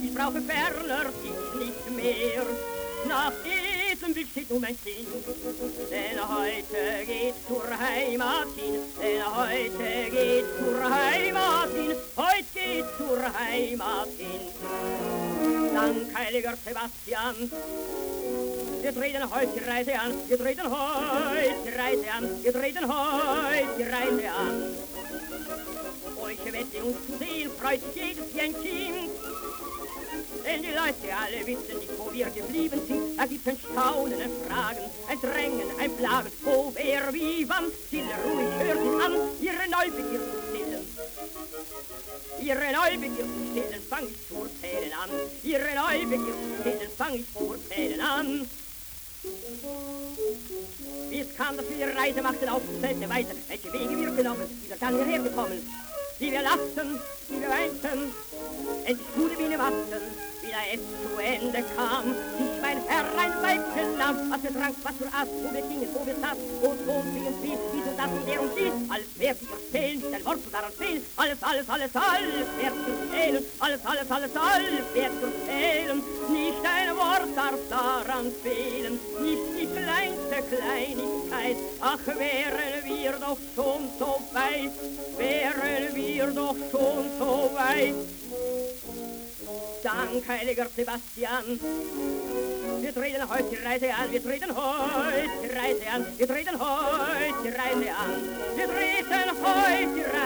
ich brauche ferner dich nicht mehr. Nach diesem Weg steht nun mein Kind, denn heute geht's zur Heimat hin, denn heute geht's zur Heimat hin, heute geht's zur Heimat hin. Dank, heiliger Sebastian, wir treten heute die Reise an, wir treten heute die Reise an, wir treten heute die Reise an. Euch wette uns zu sehen, freut sich jedes wie ein Kind. Denn die Leute alle wissen nicht, wo wir geblieben sind. Da gibt's ein Staunen, ein Fragen, ein Drängen, ein Plagen. Wo, wer, wie, wann, stille, ruhig, hört ihn an, ihre Neubegier zu stillen. Ihre Neubegier zu stillen, fang ich zu erzählen an. Ihre Neubegier zu stillen, fang ich zu erzählen an. Wie es kam, dass wir die Reise machten auf selbe Weise, welche Wege wir genommen, wie wir dann hierher gekommen, wie wir lachten, wie wir weinten, endlich gute Biene machten, wie da es zu Ende kam, sich mein Herr ein Weibchen nahm, was wir trank, was wir aß, wo wir gingen, wo wir saßen, wo es wohnt, wie uns blieb, dies und das und der und dies, alles wert zu erzählen, nicht ein Wort zu daran fehlen, alles wert zu erzählen, alles wert zu erzählen, nicht ein Wort darf daran fehlen, nicht die kleinste Kleinigkeit, ach, wären wir doch schon so weit, wären wir doch schon so weit. Dank, heiliger Sebastian, wir treten heute die Reise an, wir treten heute die Reise an, wir treten heute die Reise an, wir treten heute die Reise an.